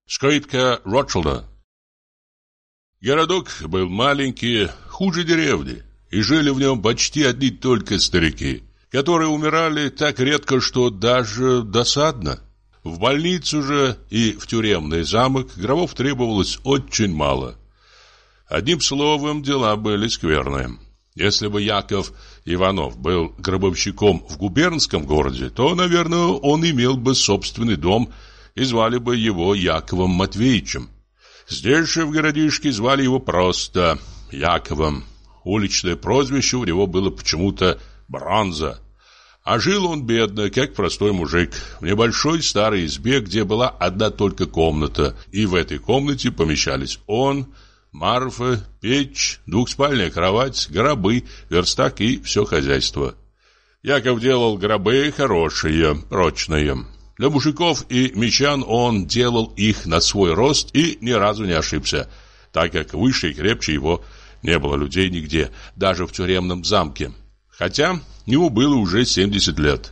Скрипка Ротшильда. Городок был маленький, хуже деревни, и жили в нем почти одни только старики, которые умирали так редко, что даже досадно. В больницу же и в тюремный замок гробов требовалось очень мало. Одним словом, дела были скверные. Если бы Яков Иванов был гробовщиком в губернском городе, то, наверное, он имел бы собственный дом и звали бы его Яковом Матвеевичем. Здесь же в городишке звали его просто Яковом. Уличное прозвище у него было почему-то Бронза. А жил он бедно, как простой мужик, в небольшой старой избе, где была одна только комната, и в этой комнате помещались он, Марфа, печь, двухспальная кровать, гробы, верстак и все хозяйство. Яков делал гробы хорошие, прочные. Для мужиков и мещан он делал их на свой рост и ни разу не ошибся, так как выше и крепче его не было людей нигде, даже в тюремном замке. Хотя ему было уже 70 лет.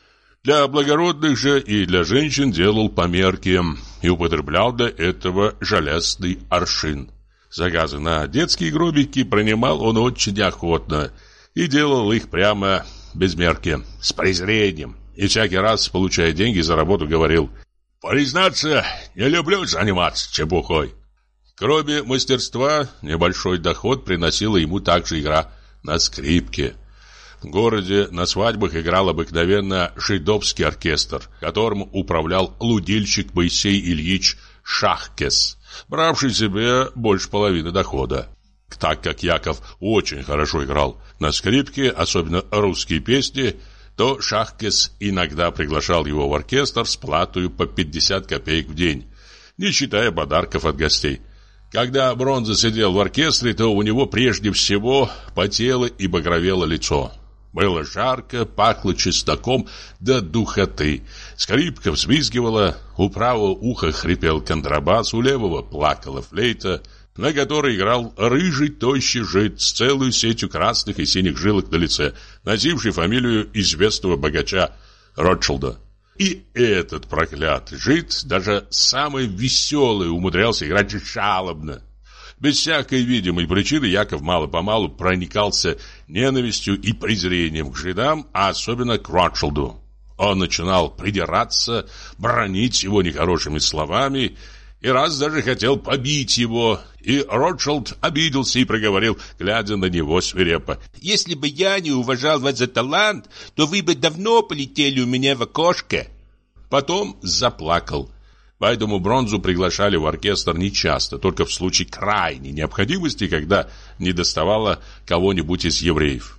Для благородных же и для женщин делал померки и употреблял для этого железный аршин. Заказы на детские гробики принимал он очень охотно и делал их прямо без мерки, с презрением. И всякий раз, получая деньги за работу, говорил: «Признаться, не люблю заниматься чепухой». Кроме мастерства, небольшой доход приносила ему также игра на скрипке. В городе на свадьбах играл обыкновенно жидовский оркестр, которым управлял лудильщик Моисей Ильич Шахкес, бравший себе больше половины дохода. Так как Яков очень хорошо играл на скрипке, особенно русские песни, то Шахкес иногда приглашал его в оркестр с платой по 50 копеек в день, не считая подарков от гостей. Когда Бронза сидел в оркестре, то у него прежде всего потело и багровело лицо. Было жарко, пахло чесноком до духоты. Скрипка взвизгивала, у правого уха хрипел контрабас, у левого плакала флейта, на которой играл рыжий тощий жид с целой сетью красных и синих жилок на лице, носивший фамилию известного богача Ротшильда. И этот проклятый жид, даже самый веселый, умудрялся играть жалобно. Без всякой видимой причины Яков мало-помалу проникался ненавистью и презрением к жидам, а особенно к Ротшильду. Он начинал придираться, бранить его нехорошими словами, и раз даже хотел побить его, и Ротшильд обиделся и проговорил, глядя на него свирепо: «Если бы я не уважал вас за талант, то вы бы давно полетели у меня в окошко». Потом заплакал. Поэтому Бронзу приглашали в оркестр нечасто, только в случае крайней необходимости, когда недоставало кого-нибудь из евреев.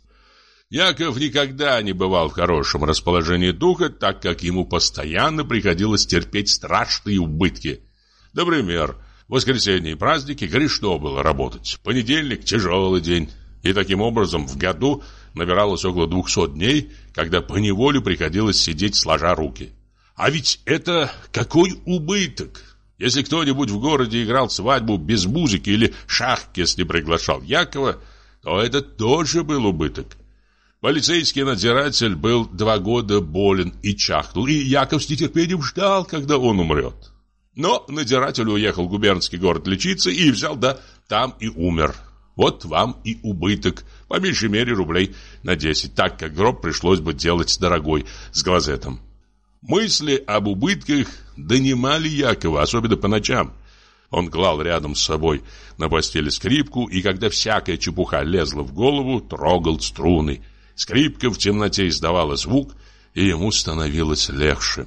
Яков никогда не бывал в хорошем расположении духа, так как ему постоянно приходилось терпеть страшные убытки. Например, в воскресенье и праздники грешно было работать, понедельник – тяжелый день, и таким образом в году набиралось около 200 дней, когда поневоле приходилось сидеть сложа руки. А ведь это какой убыток! Если кто-нибудь в городе играл свадьбу без музыки или Шахкес не приглашал Якова, то это тоже был убыток. Полицейский надзиратель был 2 года болен и чахнул, и Яков с нетерпением ждал, когда он умрет. Но надзиратель уехал в губернский город лечиться и взял, да там и умер. Вот вам и убыток, по меньшей мере рублей на 10, так как гроб пришлось бы делать дорогой, с глазетом. Мысли об убытках донимали Якова, особенно по ночам. Он клал рядом с собой на постели скрипку, и когда всякая чепуха лезла в голову, трогал струны. Скрипка в темноте издавала звук, и ему становилось легче.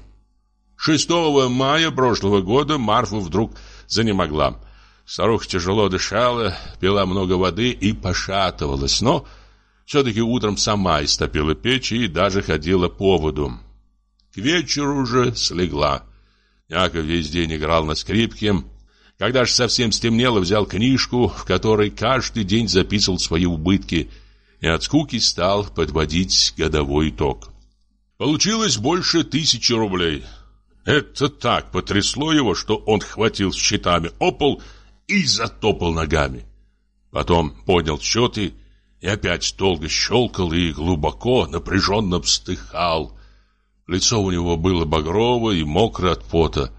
6 мая прошлого года Марфа вдруг занемогла. Старуха тяжело дышала, пила много воды и пошатывалась, но все-таки утром сама истопила печь и даже ходила по воду. К вечеру уже слегла. Яков весь день играл на скрипке. Когда же совсем стемнело, взял книжку, в которой каждый день записывал свои убытки, и от скуки стал подводить годовой итог. Получилось больше 1000 рублей. Это так потрясло его, что он хватил счетами о пол и затопал ногами. Потом поднял счеты и опять долго щелкал и глубоко, напряженно вздыхал. Лицо у него было багровое и мокрое от пота.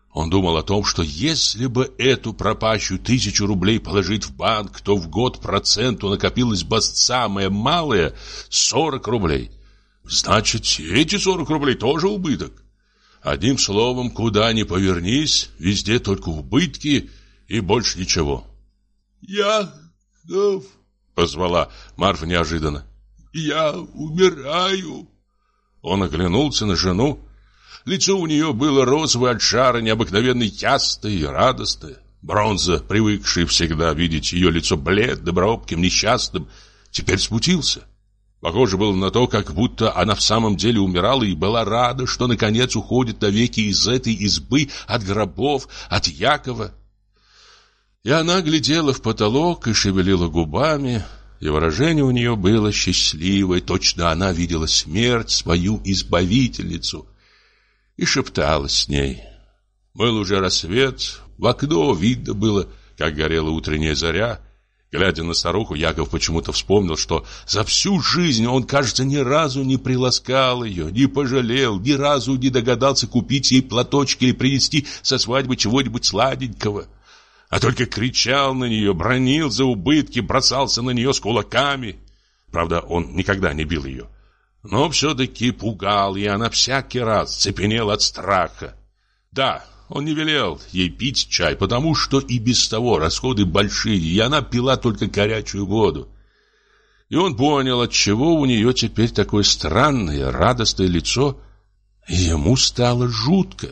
Он думал о том, что если бы эту пропащую 1000 рублей положить в банк, то в год проценту накопилось бы самое малое 40 рублей. Значит, эти 40 рублей тоже убыток. Одним словом, куда ни повернись, везде только убытки и больше ничего. «Яков!» — позвала Марфа неожиданно. «Я умираю!» Он оглянулся на жену. Лицо у нее было розовое от жара, необыкновенно ясное и радостное. Бронза, привыкший всегда видеть ее лицо бледным, робким, несчастным, теперь смутился. Похоже было на то, как будто она в самом деле умирала и была рада, что наконец уходит навеки из этой избы, от гробов, от Якова. И она глядела в потолок и шевелила губами, и выражение у нее было счастливое, точно она видела смерть, свою избавительницу, и шепталась с ней. Был уже рассвет, в окно видно было, как горела утренняя заря. Глядя на старуху, Яков почему-то вспомнил, что за всю жизнь он, кажется, ни разу не приласкал ее, не пожалел, ни разу не догадался купить ей платочки или принести со свадьбы чего-нибудь сладенького, а только кричал на нее, бранил за убытки, бросался на нее с кулаками. Правда, он никогда не бил ее, но все-таки пугал, и она всякий раз цепенела от страха. Да, он не велел ей пить чай, потому что и без того расходы большие, и она пила только горячую воду. И он понял, отчего у нее теперь такое странное, радостное лицо, и ему стало жутко.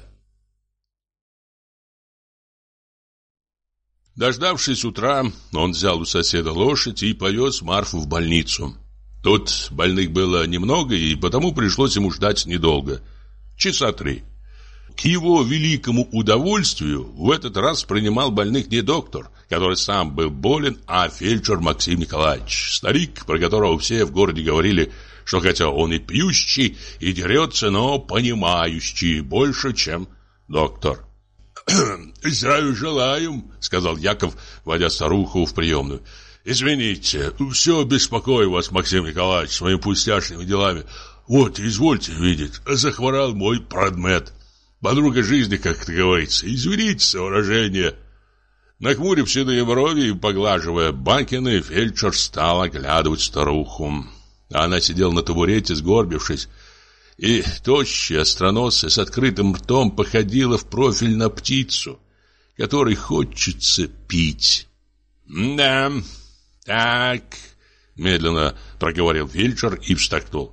Дождавшись утра, он взял у соседа лошадь и повез Марфу в больницу. Тут больных было немного, и потому пришлось ему ждать недолго. Часа 3. К его великому удовольствию в этот раз принимал больных не доктор, который сам был болен, а фельдшер Максим Николаевич, старик, про которого все в городе говорили, что хотя он и пьющий, и дерется, но понимающий больше, чем доктор. «Здравия желаем», — сказал Яков, водя старуху в приемную. «Извините, все беспокою вас, Максим Николаевич, своими пустяшными делами. Вот, извольте видеть, захворал мой продмет. Подруга жизни, как это говорится. Извините за выражение». Нахмурив седые брови и поглаживая бакины, фельдшер стал оглядывать старуху. Она сидела на табурете, сгорбившись, и тощая, остроносая, с открытым ртом походила в профиль на птицу, которой хочется пить. «Да, так», — медленно проговорил фельдшер и вздохнул.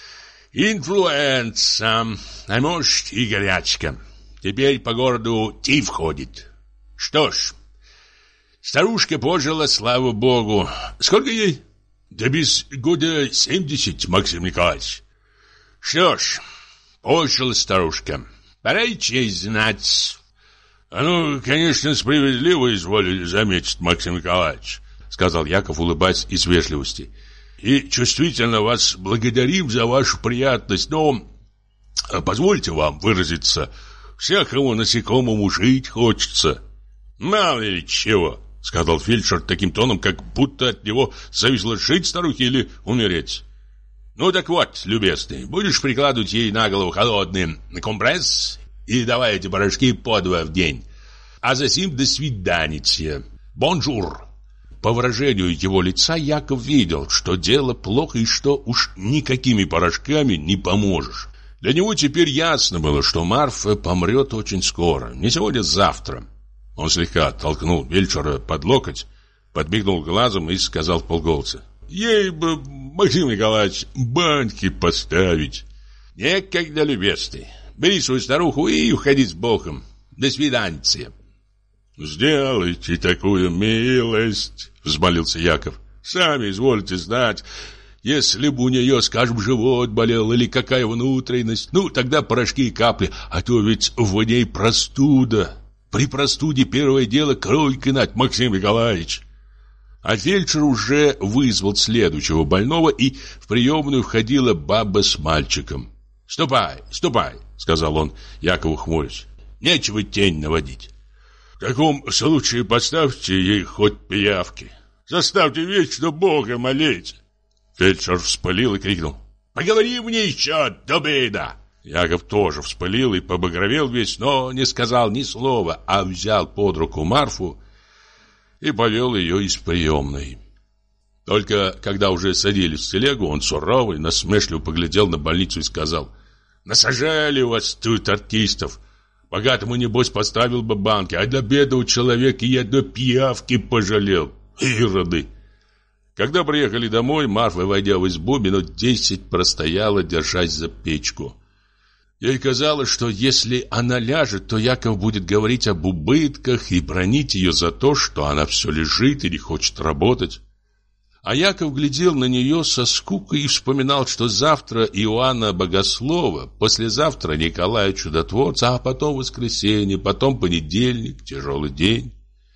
«Инфлюенса, а может и горячка. Теперь по городу тиф ходит. Что ж, старушка пожила, слава богу. Сколько ей? Да без года 70, Максим Николаевич. Что ж, пожила старушка. Пора и честь знать». «Ну, конечно, справедливо изволили заметить, Максим Николаевич», — сказал Яков, улыбаясь из вежливости. «И чувствительно вас благодарим за вашу приятность, но, позвольте вам выразиться, всякому насекомому жить хочется». «Мало ли чего», — сказал фельдшер таким тоном, как будто от него зависело жить старухе или умереть. «Ну так вот, любезный, будешь прикладывать ей на голову холодный компресс и давай эти порошки по 2 в день. А засим до свиданица. Бонжур». По выражению его лица Яков видел, что дело плохо и что уж никакими порошками не поможешь. Для него теперь ясно было, что Марфа помрет очень скоро, не сегодня, завтра. Он слегка толкнул фельдшера под локоть, подмигнул глазом и сказал вполголоса: «Ей бы, Максим Николаевич, баньки поставить». «Некогда, любезный. Бери свою старуху и уходи с Богом. До свидания». «Сделайте такую милость», — взмолился Яков. «Сами извольте знать, если бы у нее, скажем, живот болел или какая внутренность, ну, тогда порошки и капли, а то ведь в ней простуда. При простуде первое дело кровь гнать, Максим Николаевич». А фельдшер уже вызвал следующего больного, и в приемную входила баба с мальчиком. «Ступай, ступай», — сказал он Якову, хмурясь. «Нечего тень наводить». «В таком случае поставьте ей хоть пиявки. Заставьте вечно Бога молить». Фельдшер вспылил и крикнул: «Поговори мне еще до обеда!» Яков тоже вспылил и побагровел весь, но не сказал ни слова, а взял под руку Марфу и повел ее из приемной. Только когда уже садились в телегу, он суровый, насмешливо поглядел на больницу и сказал: «Насажали у вас тут артистов. Богатому, небось, поставил бы банки, а для бедного человека и одной пиявки пожалел. Ироды!» Когда приехали домой, Марфа, войдя в избу, минут 10 простояла, держась за печку. Ей казалось, что если она ляжет, то Яков будет говорить об убытках и бранить ее за то, что она все лежит и не хочет работать. А Яков глядел на нее со скукой и вспоминал, что завтра Иоанна Богослова, послезавтра Николая Чудотворца, а потом воскресенье, потом понедельник, тяжелый день.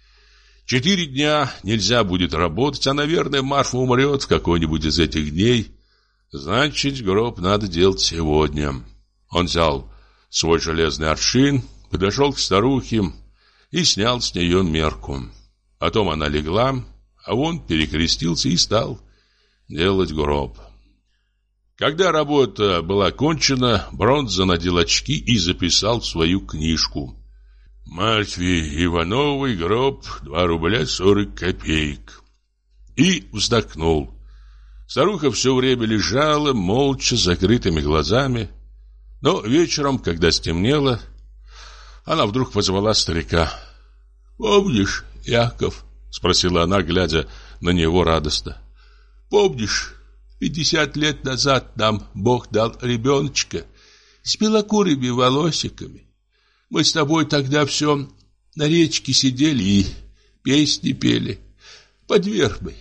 4 дня нельзя будет работать, а, наверное, Марфа умрет в какой-нибудь из этих дней. Значит, гроб надо делать сегодня. Он взял свой железный аршин, подошел к старухе и снял с нее мерку. Потом она легла, а он перекрестился и стал делать гроб. Когда работа была кончена, Бронза надел очки и записал в свою книжку: «Марфе Ивановой гроб 2 рубля 40 копеек». И вздохнул. Старуха все время лежала, молча, с закрытыми глазами. Но вечером, когда стемнело, она вдруг позвала старика. «Помнишь, Яков?» — спросила она, глядя на него радостно. «Помнишь, 50 лет назад нам Бог дал ребеночка с белокурыми волосиками? Мы с тобой тогда все на речке сидели и песни пели под вербой».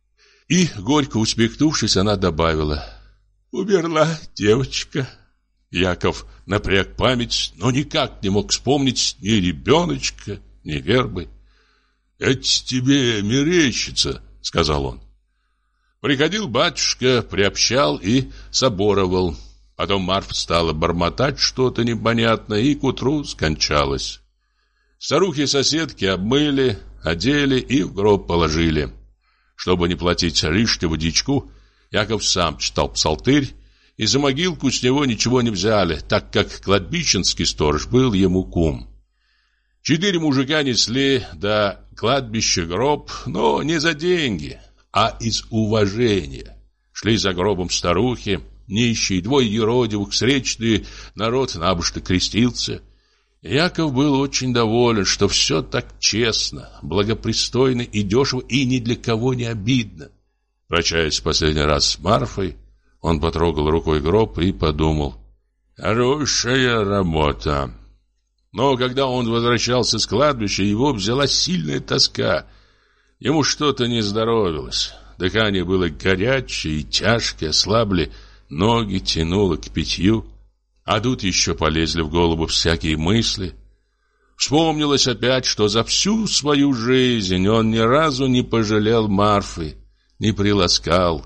И, горько усмехнувшись, она добавила: «Умерла девочка». Яков напряг память, но никак не мог вспомнить ни ребеночка, ни вербы. «Это тебе мерещится», — сказал он. Приходил батюшка, приобщал и соборовал. Потом Марфа стала бормотать что-то непонятное и к утру скончалась. Старухи-соседки обмыли, одели и в гроб положили. Чтобы не платить лишнего дичку, Яков сам читал псалтырь, и за могилку с него ничего не взяли, так как кладбищенский сторож был ему кум. 4 мужика несли до кладбища гроб, но не за деньги, а из уважения. Шли за гробом старухи, нищие, 2 юродивых, встречные, народ набожно крестился. Яков был очень доволен, что все так честно, благопристойно и дешево, и ни для кого не обидно. Прощаясь в последний раз с Марфой, он потрогал рукой гроб и подумал: «Хорошая работа». Но когда он возвращался с кладбища, его взяла сильная тоска. Ему что-то не здоровилось. Дыхание было горячее и тяжкое, ослабли ноги, тянуло к питью. А тут еще полезли в голову всякие мысли. Вспомнилось опять, что за всю свою жизнь он ни разу не пожалел Марфы, не приласкал.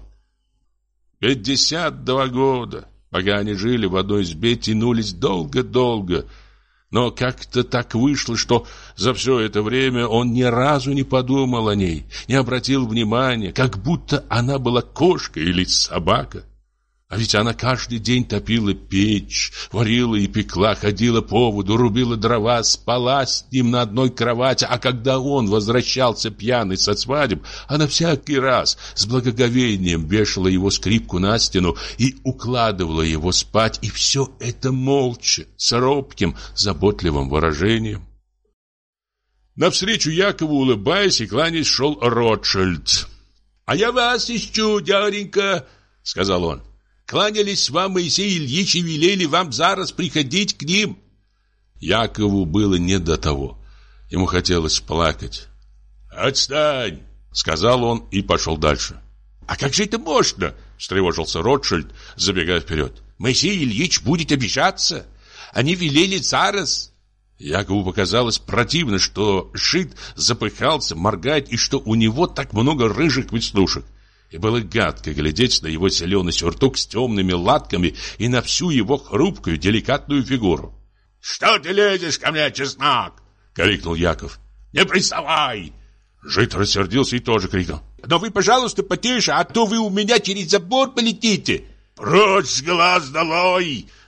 52 года, пока они жили в одной избе, тянулись долго-долго. Но как-то так вышло, что за все это время он ни разу не подумал о ней, не обратил внимания, как будто она была кошка или собака. А ведь она каждый день топила печь, варила и пекла, ходила по воду, рубила дрова, спала с ним на одной кровати. А когда он возвращался пьяный со свадеб, она всякий раз с благоговением вешала его скрипку на стену и укладывала его спать. И все это молча, с робким, заботливым выражением. Навстречу Якову, улыбаясь и кланяясь, шел Ротшильд. «А я вас ищу, дяденька», — сказал он. «Кланялись вам Моисей Ильич и велели вам зараз приходить к ним». Якову было не до того. Ему хотелось плакать. «Отстань!» — сказал он и пошел дальше. «А как же это можно?» — встревожился Ротшильд, забегая вперед. «Моисей Ильич будет обижаться. Они велели зараз». Якову показалось противно, что Шит запыхался, моргает, и что у него так много рыжих веснушек. И было гадко глядеть на его зеленый сюртук с темными латками и на всю его хрупкую, деликатную фигуру. «Что ты лезешь ко мне, чеснок?» — крикнул Яков. «Не приставай!» Жид рассердился и тоже крикнул. «Но вы, пожалуйста, потише, а то вы у меня через забор полетите!» «Прочь с глаз долой!» —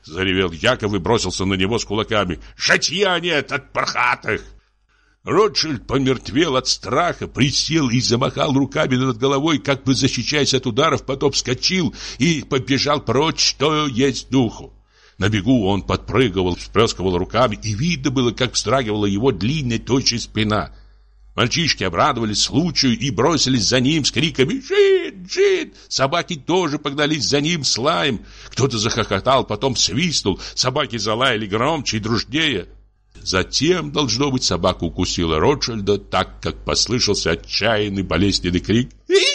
заревел Яков и бросился на него с кулаками. «Житья нет от пархатых!» Ротшильд помертвел от страха, присел и замахал руками над головой, как бы защищаясь от ударов, потом вскочил и побежал прочь, что есть духу. На бегу он подпрыгивал, всплескивал руками, и видно было, как вздрагивала его длинная тощая спина. Мальчишки обрадовались случаю и бросились за ним с криками «Жид! Жид!». Собаки тоже погнались за ним с лаем. Кто-то захохотал, потом свистнул. Собаки залаяли громче и дружнее. Затем, должно быть, собака укусила Ротшильда, так как послышался отчаянный болезненный крик.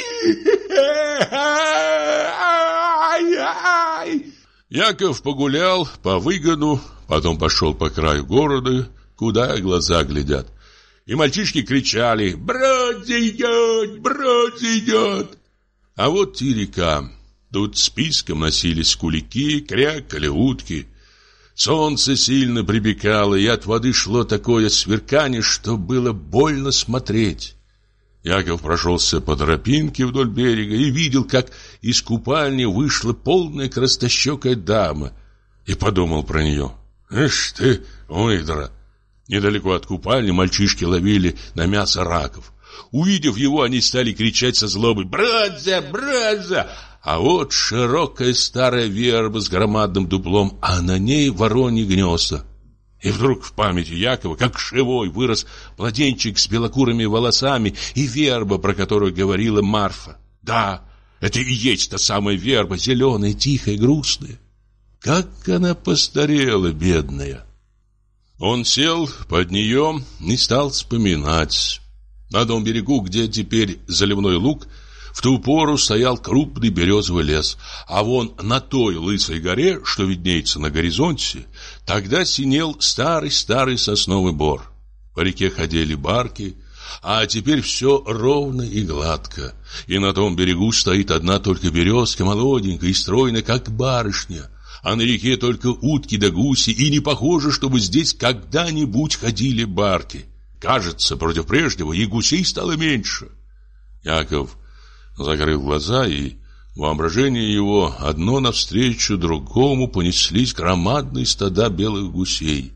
Яков погулял по выгону, потом пошел по краю города, куда глаза глядят. И мальчишки кричали: «Брод идет! Брод идет!» А вот и река. Тут списком носились кулики, крякали утки. Солнце сильно припекало, и от воды шло такое сверкание, что было больно смотреть. Яков прошелся по тропинке вдоль берега и видел, как из купальни вышла полная краснощекая дама, и подумал про нее: «Эш ты, выдра!» Недалеко от купальни мальчишки ловили на мясо раков. Увидев его, они стали кричать со злобой: «Братья! Братья!» А вот широкая старая верба с громадным дуплом, а на ней вороньи гнезда. И вдруг в памяти Якова, как живой, вырос младенчик с белокурыми волосами и верба, про которую говорила Марфа. Да, это и есть та самая верба, зеленая, тихая, грустная. Как она постарела, бедная! Он сел под нее и стал вспоминать. На том берегу, где теперь заливной луг, в ту пору стоял крупный березовый лес, а вон на той лысой горе, что виднеется на горизонте, тогда синел старый-старый сосновый бор. По реке ходили барки, а теперь все ровно и гладко, и на том берегу стоит одна только березка, молоденькая и стройная, как барышня, а на реке только утки да гуси, и не похоже, чтобы здесь когда-нибудь ходили барки. Кажется, против прежнего и гусей стало меньше. Яков закрыл глаза, и в воображении его одно навстречу другому понеслись громадные стада белых гусей.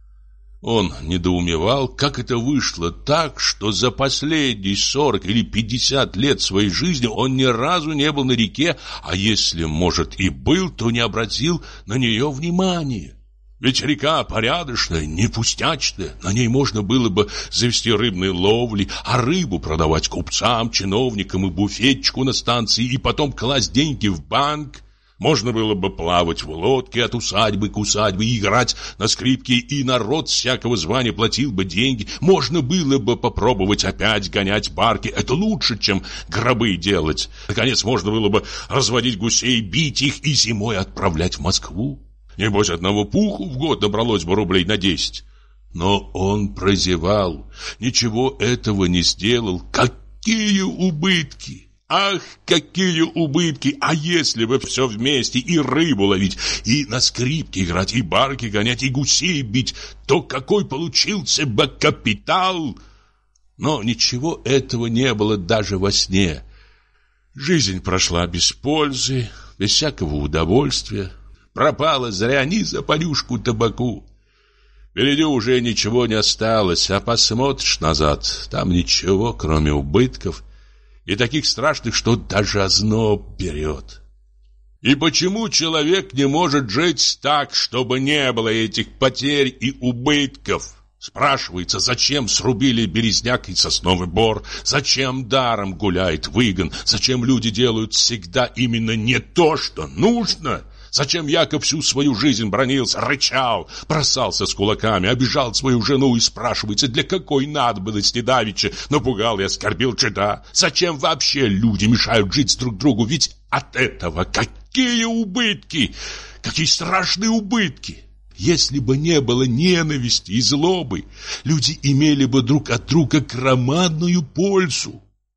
Он недоумевал, как это вышло так, что за последние 40 или 50 лет своей жизни он ни разу не был на реке, а если, может, и был, то не обратил на нее внимания. Ведь река порядочная, не пустячная, на ней можно было бы завести рыбные ловли, а рыбу продавать купцам, чиновникам и буфетчику на станции, и потом класть деньги в банк. Можно было бы плавать в лодке от усадьбы к усадьбе, играть на скрипке, и народ всякого звания платил бы деньги. Можно было бы попробовать опять гонять барки, это лучше, чем гробы делать. Наконец, можно было бы разводить гусей, бить их и зимой отправлять в Москву. Небось, одного пуху в год набралось бы рублей на 10. Но он прозевал, ничего этого не сделал. Какие убытки! Ах, какие убытки! А если бы все вместе, и рыбу ловить, и на скрипке играть, и барки гонять, и гусей бить, то какой получился бы капитал! Но ничего этого не было даже во сне. Жизнь прошла без пользы, без всякого удовольствия. Пропала зря ни за понюшку табаку. Впереди уже ничего не осталось, а посмотришь назад, там ничего, кроме убытков, и таких страшных, что даже озноб берет. И почему человек не может жить так, чтобы не было этих потерь и убытков? Спрашивается, зачем срубили березняк и сосновый бор, зачем даром гуляет выгон, зачем люди делают всегда именно не то, что нужно? Зачем Яков всю свою жизнь бранился, рычал, бросался с кулаками, обижал свою жену и спрашивается, для какой надобности давеча напугал и оскорбил чада? Зачем вообще люди мешают жить друг другу? Ведь от этого какие убытки, какие страшные убытки! Если бы не было ненависти и злобы, люди имели бы друг от друга громадную пользу.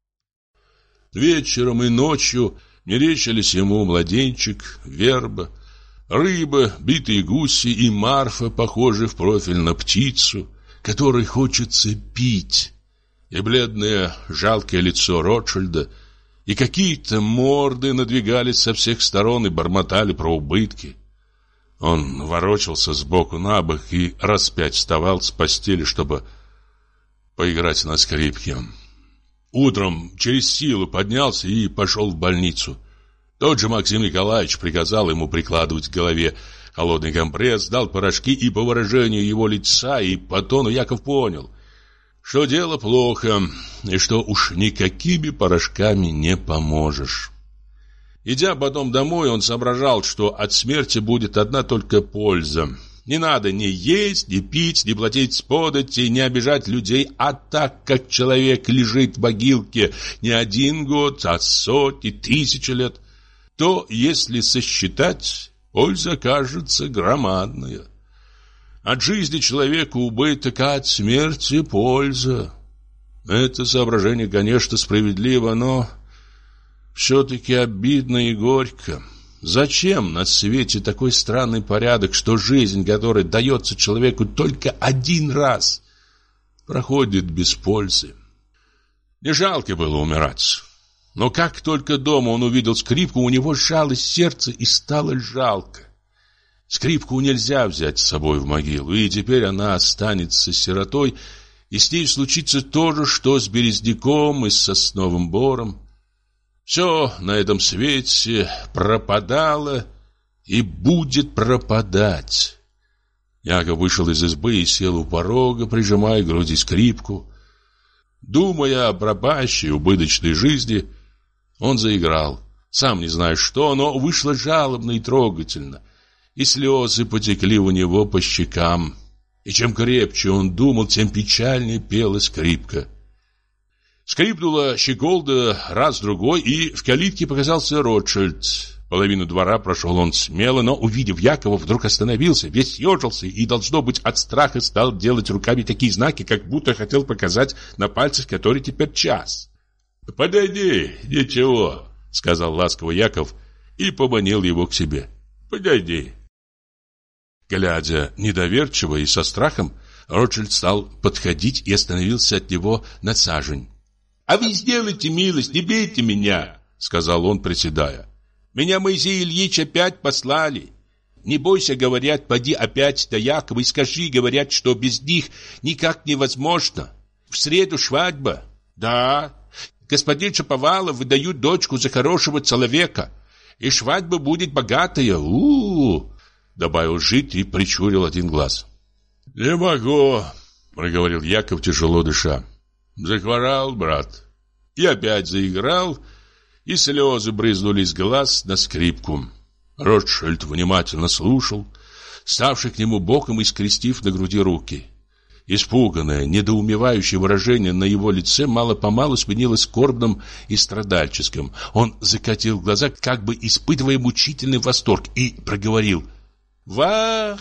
Вечером и ночью мерещились ему младенчик, верба, рыба, битые гуси и Марфа, похожие в профиль на птицу, которой хочется пить, и бледное жалкое лицо Ротшильда, и какие-то морды надвигались со всех сторон и бормотали про убытки. Он ворочался сбоку на бок и раз 5 вставал с постели, чтобы поиграть на скрипке. Утром через силу поднялся и пошел в больницу. Тот же Максим Николаевич приказал ему прикладывать к голове холодный компресс, дал порошки, и по выражению его лица и по тону Яков понял, что дело плохо, и что уж никакими порошками не поможешь. Идя потом домой, он соображал, что от смерти будет одна только польза. Не надо ни есть, ни пить, ни платить подати, ни обижать людей, а так как человек лежит в могилке не 1 год, а сотни, тысячи лет, то, если сосчитать, польза кажется громадная. От жизни человека убыток, а от смерти польза. Это соображение, конечно, справедливо, но все-таки обидно и горько. Зачем на свете такой странный порядок, что жизнь, которая дается человеку только 1 раз, проходит без пользы? Не жалко было умирать. Но как только дома он увидел скрипку, у него сжалось сердце и стало жалко. Скрипку нельзя взять с собой в могилу, и теперь она останется сиротой, и с ней случится то же, что с березняком и с сосновым бором. Все на этом свете пропадало и будет пропадать. Яков вышел из избы и сел у порога, прижимая к груди скрипку. Думая о пропащей, убыточной жизни, он заиграл. Сам не знаю что, но вышло жалобно и трогательно, и слезы потекли у него по щекам. И чем крепче он думал, тем печальнее пела скрипка. Скрипнула щеколда раз-другой, и в калитке показался Ротшильд. Половину двора прошел он смело, но, увидев Якова, вдруг остановился, весь съежился и, должно быть, от страха стал делать руками такие знаки, как будто хотел показать на пальцах, который теперь час. «Подойди, ничего», — сказал ласково Яков и поманил его к себе. «Подойди». Глядя недоверчиво и со страхом, Ротшильд стал подходить и остановился от него на сажень. «А вы сделайте милость, не бейте меня», — сказал он, приседая. «Меня Моисей Ильич опять послали. Не бойся, говорят, поди опять до Якова и скажи, говорят, что без них никак невозможно. В среду свадьба. Да, господин Шаповалов выдают дочку за хорошего человека, и свадьба будет богатая. Добавил жид и прищурил один глаз. «Не могу», — проговорил Яков, тяжело дыша. «Захворал, брат». И опять заиграл, и слезы брызнули из глаз на скрипку. Ротшильд внимательно слушал, ставший к нему боком и скрестив на груди руки. Испуганное, недоумевающее выражение на его лице мало-помалу сменилось скорбным и страдальческим. Он закатил глаза, как бы испытывая мучительный восторг, и проговорил: «Вах!»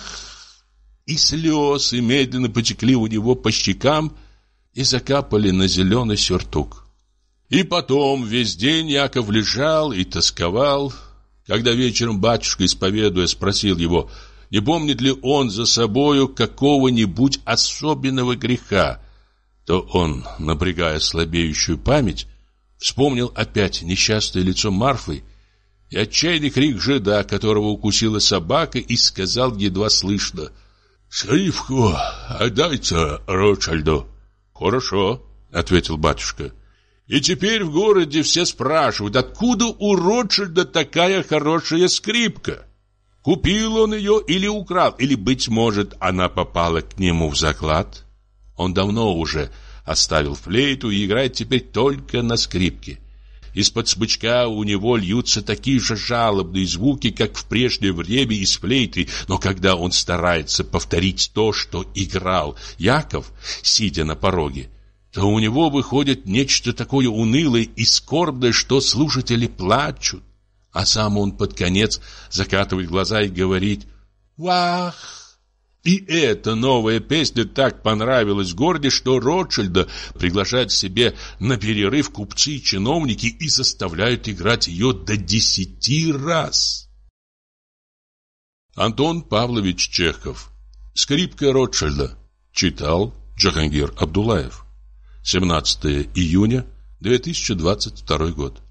И слезы медленно потекли у него по щекам и закапали на зеленый сюртук. И потом весь день Яков лежал и тосковал. Когда вечером батюшка, исповедуя, спросил его, не помнит ли он за собою какого-нибудь особенного греха, то он, напрягая слабеющую память, вспомнил опять несчастное лицо Марфы и отчаянный крик жида, которого укусила собака, и сказал едва слышно: «Скрипку отдайте Ротшильду». «Хорошо», — ответил батюшка. «И теперь в городе все спрашивают, откуда у Ротшильда такая хорошая скрипка? Купил он ее или украл, или, быть может, она попала к нему в заклад? Он давно уже оставил флейту и играет теперь только на скрипке. Из-под смычка у него льются такие же жалобные звуки, как в прежнее время из флейты, но когда он старается повторить то, что играл Яков, сидя на пороге, то у него выходит нечто такое унылое и скорбное, что слушатели плачут, а сам он под конец закатывает глаза и говорит: «Вах!» И эта новая песня так понравилась в городе, что Ротшильда приглашают к себе на перерыв купцы и чиновники и заставляют играть ее до 10 раз. Антон Павлович Чехов. «Скрипка Ротшильда». Читал Джахангир Абдуллаев. 17 июня 2022 год.